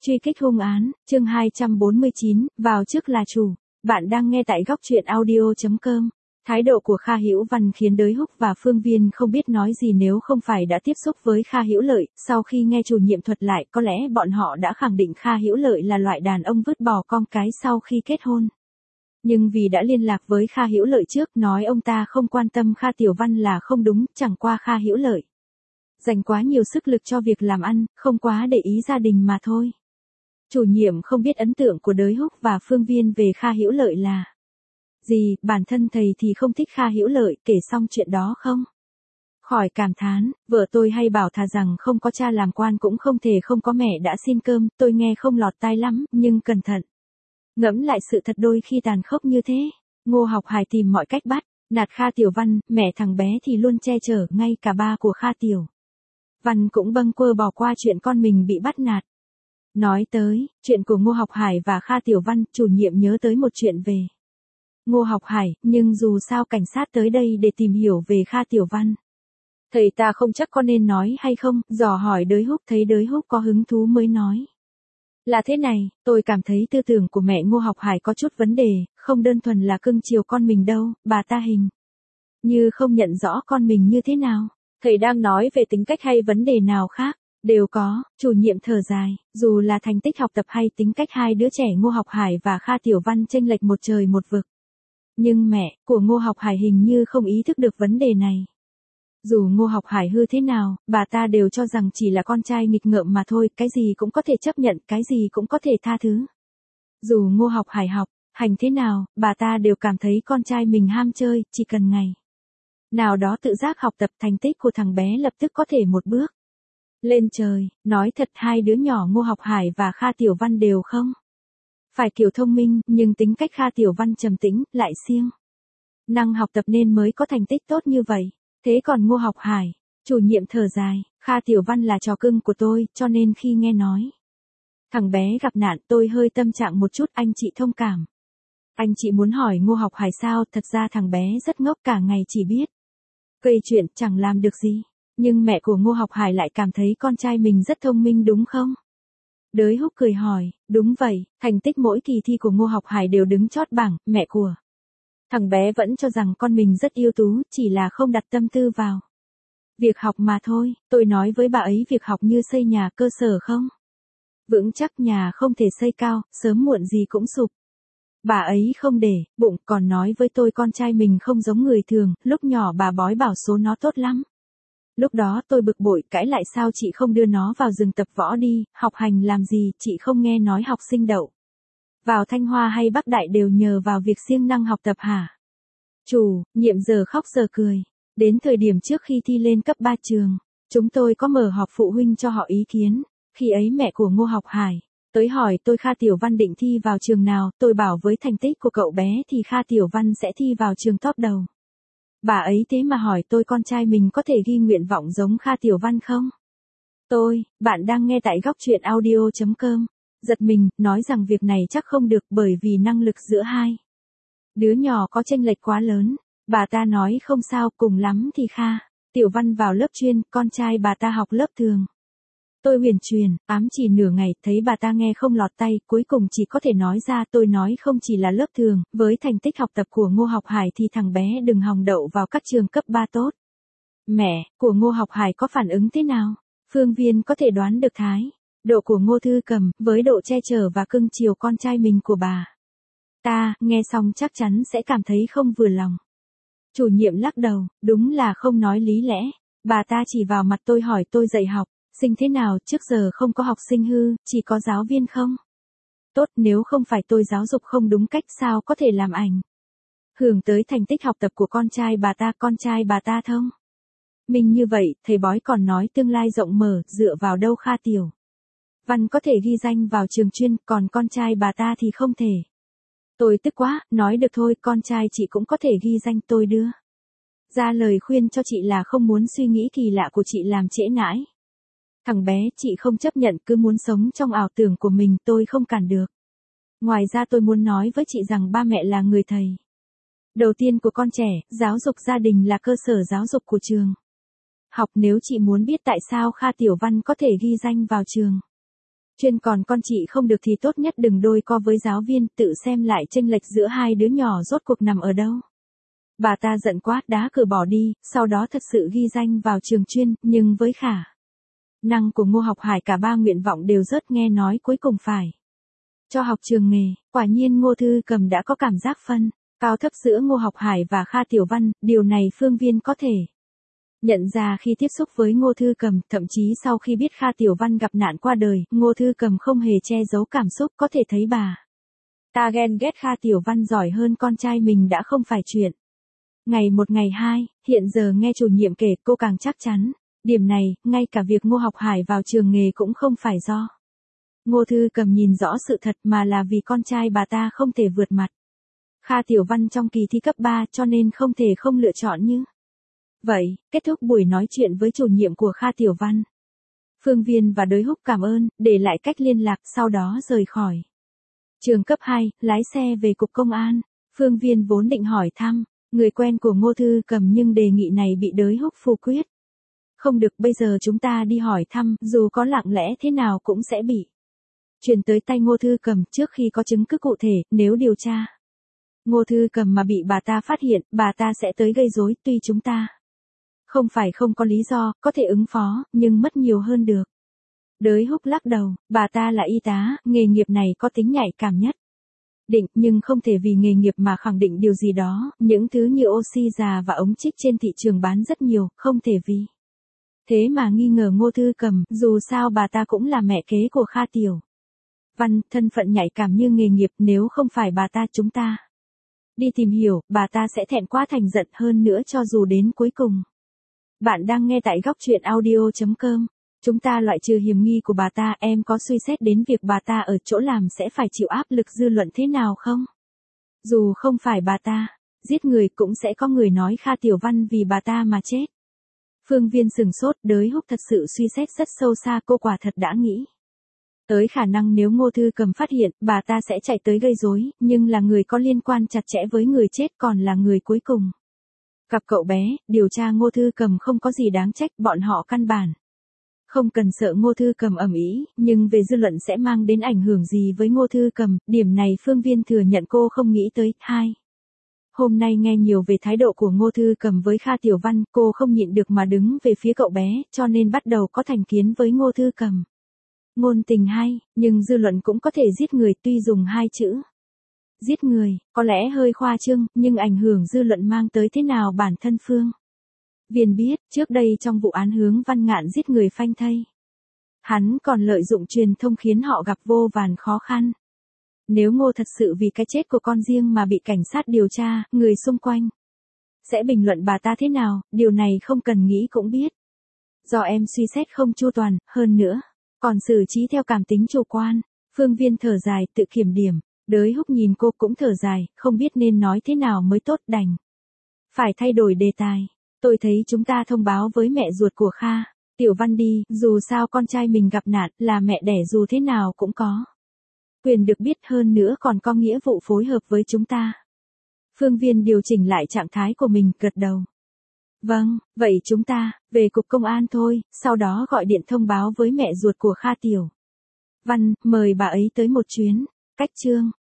Truy kích hung án, chương 249, vào trước là chủ. Bạn đang nghe tại góc truyện audio.com. Thái độ của Kha Hữu Văn khiến Đới Húc và Phương Viên không biết nói gì nếu không phải đã tiếp xúc với Kha Hữu Lợi. Sau khi nghe chủ nhiệm thuật lại, có lẽ bọn họ đã khẳng định Kha Hữu Lợi là loại đàn ông vứt bỏ con cái sau khi kết hôn. Nhưng vì đã liên lạc với Kha Hữu Lợi trước, nói ông ta không quan tâm Kha Tiểu Văn là không đúng, chẳng qua Kha Hữu Lợi dành quá nhiều sức lực cho việc làm ăn, không quá để ý gia đình mà thôi. Chủ nhiệm không biết ấn tượng của Đới Húc và Phương Viên về Kha Hữu Lợi là gì, bản thân thầy thì không thích Kha Hữu Lợi, kể xong chuyện đó không khỏi cảm thán, vợ tôi hay bảo thà rằng không có cha làm quan cũng không thể không có mẹ đã xin cơm, tôi nghe không lọt tai lắm, nhưng cẩn thận ngẫm lại sự thật đôi khi tàn khốc như thế. Ngô Học Hải tìm mọi cách bắt nạt Kha Tiểu Văn, mẹ thằng bé thì luôn che chở, ngay cả ba của Kha Tiểu Văn cũng bâng quơ bỏ qua chuyện con mình bị bắt nạt. Nói tới chuyện của Ngô Học Hải và Kha Tiểu Văn, chủ nhiệm nhớ tới một chuyện về Ngô Học Hải, nhưng dù sao cảnh sát tới đây để tìm hiểu về Kha Tiểu Văn. Thầy ta không chắc có nên nói hay không, dò hỏi Đới Húc, thấy Đới Húc có hứng thú mới nói. Là thế này, tôi cảm thấy tư tưởng của mẹ Ngô Học Hải có chút vấn đề, không đơn thuần là cưng chiều con mình đâu, bà ta hình như không nhận rõ con mình như thế nào. Thầy đang nói về tính cách hay vấn đề nào khác? Đều có, chủ nhiệm thở dài, dù là thành tích học tập hay tính cách, hai đứa trẻ Ngô Học Hải và Kha Tiểu Văn chênh lệch một trời một vực. Nhưng mẹ của Ngô Học Hải hình như không ý thức được vấn đề này. Dù Ngô Học Hải hư thế nào, bà ta đều cho rằng chỉ là con trai nghịch ngợm mà thôi, cái gì cũng có thể chấp nhận, cái gì cũng có thể tha thứ. Dù Ngô Học Hải học hành thế nào, bà ta đều cảm thấy con trai mình ham chơi, chỉ cần ngày nào đó tự giác học tập, thành tích của thằng bé lập tức có thể một bước lên trời. Nói thật, hai đứa nhỏ Ngô Học Hải và Kha Tiểu Văn đều không phải kiểu thông minh, nhưng tính cách Kha Tiểu Văn trầm tĩnh, lại siêng năng học tập nên mới có thành tích tốt như vậy. Thế còn Ngô Học Hải, chủ nhiệm thở dài, Kha Tiểu Văn là trò cưng của tôi, cho nên khi nghe nói thằng bé gặp nạn, tôi hơi tâm trạng một chút, anh chị thông cảm. Anh chị muốn hỏi Ngô Học Hải sao, thật ra thằng bé rất ngốc, cả ngày chỉ biết gây chuyện, chẳng làm được gì. Nhưng mẹ của Ngô Học Hải lại cảm thấy con trai mình rất thông minh đúng không? Đới Húc cười hỏi, đúng vậy, thành tích mỗi kỳ thi của Ngô Học Hải đều đứng chót bảng, mẹ của thằng bé vẫn cho rằng con mình rất ưu tú, chỉ là không đặt tâm tư vào việc học mà thôi. Tôi nói với bà ấy việc học như xây nhà, cơ sở không vững chắc, nhà không thể xây cao, sớm muộn gì cũng sụp. Bà ấy không để bụng, còn nói với tôi con trai mình không giống người thường, lúc nhỏ bà bói bảo số nó tốt lắm. Lúc đó tôi bực bội, cãi lại, sao chị không đưa nó vào rừng tập võ đi, học hành làm gì, chị không nghe nói học sinh đậu vào Thanh Hoa hay Bắc Đại đều nhờ vào việc siêng năng học tập hả? Chủ nhiệm giờ khóc giờ cười. Đến thời điểm trước khi thi lên cấp 3 trường, chúng tôi có mở họp phụ huynh cho họ ý kiến. Khi ấy mẹ của Ngô Học Hải tới hỏi tôi Kha Tiểu Văn định thi vào trường nào, tôi bảo với thành tích của cậu bé thì Kha Tiểu Văn sẽ thi vào trường top đầu. Bà ấy thế mà hỏi tôi con trai mình có thể ghi nguyện vọng giống Kha Tiểu Văn không? Bạn đang nghe tại góc truyện audio.com. Giật mình, nói rằng việc này chắc không được bởi vì năng lực giữa hai đứa nhỏ có chênh lệch quá lớn. Bà ta nói không sao, cùng lắm thì Kha Tiểu Văn vào lớp chuyên, con trai bà ta học lớp thường. Tôi huyền truyền, ám chỉ nửa ngày, thấy bà ta nghe không lọt tay, cuối cùng chỉ có thể nói ra, tôi nói không chỉ là lớp thường, với thành tích học tập của Ngô Học Hải thì thằng bé đừng hòng đậu vào các trường cấp 3 tốt. Mẹ của Ngô Học Hải có phản ứng thế nào? Phương Viên có thể đoán được thái độ của Ngô Thư Cầm, với độ che chở và cưng chiều con trai mình của bà ta, nghe xong chắc chắn sẽ cảm thấy không vừa lòng. Chủ nhiệm lắc đầu, đúng là không nói lý lẽ. Bà ta chỉ vào mặt tôi hỏi tôi dạy học sinh thế nào, trước giờ không có học sinh hư, chỉ có giáo viên không tốt, nếu không phải tôi giáo dục không đúng cách sao có thể làm ảnh hưởng tới thành tích học tập của con trai bà ta. Con trai bà ta thông minh như vậy, thầy bói còn nói tương lai rộng mở, dựa vào đâu Kha Tiểu Văn có thể ghi danh vào trường chuyên, còn con trai bà ta thì không thể. Tôi tức quá, nói được thôi, con trai chị cũng có thể ghi danh. Tôi đưa ra lời khuyên cho chị là không muốn suy nghĩ kỳ lạ của chị làm trễ nải thằng bé, chị không chấp nhận, cứ muốn sống trong ảo tưởng của mình, tôi không cản được. Ngoài ra tôi muốn nói với chị rằng ba mẹ là người thầy đầu tiên của con trẻ, giáo dục gia đình là cơ sở giáo dục của trường học. Nếu chị muốn biết tại sao Kha Tiểu Văn có thể ghi danh vào trường Chuyên còn con chị không được thì tốt nhất đừng đôi co với giáo viên, tự xem lại chênh lệch giữa hai đứa nhỏ rốt cuộc nằm ở đâu. Bà ta giận quá, đá cửa bỏ đi, sau đó thật sự ghi danh vào trường chuyên, nhưng với khả năng của Ngô Học Hải cả ba nguyện vọng đều rớt, nghe nói cuối cùng phải cho học trường nghề. Quả nhiên Ngô Thư Cầm đã có cảm giác phân cao thấp giữa Ngô Học Hải và Kha Tiểu Văn, điều này Phương Viên có thể nhận ra khi tiếp xúc với Ngô Thư Cầm, thậm chí sau khi biết Kha Tiểu Văn gặp nạn qua đời, Ngô Thư Cầm không hề che giấu cảm xúc, có thể thấy bà ta ghen ghét Kha Tiểu Văn giỏi hơn con trai mình đã không phải chuyện. Ngày một ngày hai, hiện giờ nghe chủ nhiệm kể cô càng chắc chắn. Điểm này, ngay cả việc Ngô Học Hải vào trường nghề cũng không phải do Ngô Thư Cầm nhìn rõ sự thật mà là vì con trai bà ta không thể vượt mặt Kha Tiểu Văn trong kỳ thi cấp 3 cho nên không thể không lựa chọn như vậy. Kết thúc buổi nói chuyện với chủ nhiệm của Kha Tiểu Văn, Phương Viên và Đới Húc cảm ơn, để lại cách liên lạc, sau đó rời khỏi trường cấp 2, lái xe về cục công an. Phương Viên vốn định hỏi thăm người quen của Ngô Thư Cầm nhưng đề nghị này bị Đới Húc phủ quyết. Không được, bây giờ chúng ta đi hỏi thăm, dù có lặng lẽ thế nào cũng sẽ bị truyền tới tay Ngô Thư Cầm trước khi có chứng cứ cụ thể, nếu điều tra Ngô Thư Cầm mà bị bà ta phát hiện, bà ta sẽ tới gây rối, tuy chúng ta không phải không có lý do, có thể ứng phó, nhưng mất nhiều hơn được. Đới Húc lắc đầu, bà ta là y tá, nghề nghiệp này có tính nhạy cảm nhất định, nhưng không thể vì nghề nghiệp mà khẳng định điều gì đó, những thứ như oxy già và ống trích trên thị trường bán rất nhiều, không thể vì thế mà nghi ngờ Ngô Thư Cầm, dù sao bà ta cũng là mẹ kế của Kha Tiểu Văn, thân phận nhạy cảm như nghề nghiệp, nếu không phải bà ta chúng ta đi tìm hiểu, bà ta sẽ thẹn quá thành giận hơn nữa cho dù đến cuối cùng. Bạn đang nghe tại góc truyện audio.com. Chúng ta loại trừ hiểm nghi của bà ta, em có suy xét đến việc bà ta ở chỗ làm sẽ phải chịu áp lực dư luận thế nào không? Dù không phải bà ta giết người cũng sẽ có người nói Kha Tiểu Văn vì bà ta mà chết. Phương Viên sừng sốt, Đới Húc thật sự suy xét rất sâu xa, cô quả thật đã nghĩ tới khả năng nếu Ngô Thư Cầm phát hiện, bà ta sẽ chạy tới gây rối, nhưng là người có liên quan chặt chẽ với người chết còn là người cuối cùng gặp cậu bé. Điều tra Ngô Thư Cầm không có gì đáng trách, bọn họ căn bản không cần sợ Ngô Thư Cầm ầm ĩ, nhưng về dư luận sẽ mang đến ảnh hưởng gì với Ngô Thư Cầm, điểm này Phương Viên thừa nhận cô không nghĩ tới. Hôm nay nghe nhiều về thái độ của Ngô Thư Cầm với Kha Tiểu Văn, cô không nhịn được mà đứng về phía cậu bé, cho nên bắt đầu có thành kiến với Ngô Thư Cầm. Ngôn tình hay, nhưng dư luận cũng có thể giết người, tuy dùng hai chữ giết người, có lẽ hơi khoa trương, nhưng ảnh hưởng dư luận mang tới thế nào bản thân Phương Viên biết, trước đây trong vụ án Hướng Văn Ngạn giết người phanh thây, hắn còn lợi dụng truyền thông khiến họ gặp vô vàn khó khăn. Nếu Ngô thật sự vì cái chết của con riêng mà bị cảnh sát điều tra, người xung quanh sẽ bình luận bà ta thế nào, điều này không cần nghĩ cũng biết. Do em suy xét không chu toàn, hơn nữa còn xử trí theo cảm tính chủ quan. Phương Viên thở dài, tự kiểm điểm. Đới Húc nhìn cô cũng thở dài, không biết nên nói thế nào mới tốt, đành phải thay đổi đề tài. Tôi thấy chúng ta thông báo với mẹ ruột của Kha Tiểu Văn đi, dù sao con trai mình gặp nạn, là mẹ đẻ dù thế nào cũng có quyền được biết, hơn nữa còn có nghĩa vụ phối hợp với chúng ta. Phương Viên điều chỉnh lại trạng thái của mình, gật đầu. Vâng, vậy chúng ta về cục công an thôi, sau đó gọi điện thông báo với mẹ ruột của Kha Tiểu Văn, mời bà ấy tới một chuyến. Cách chương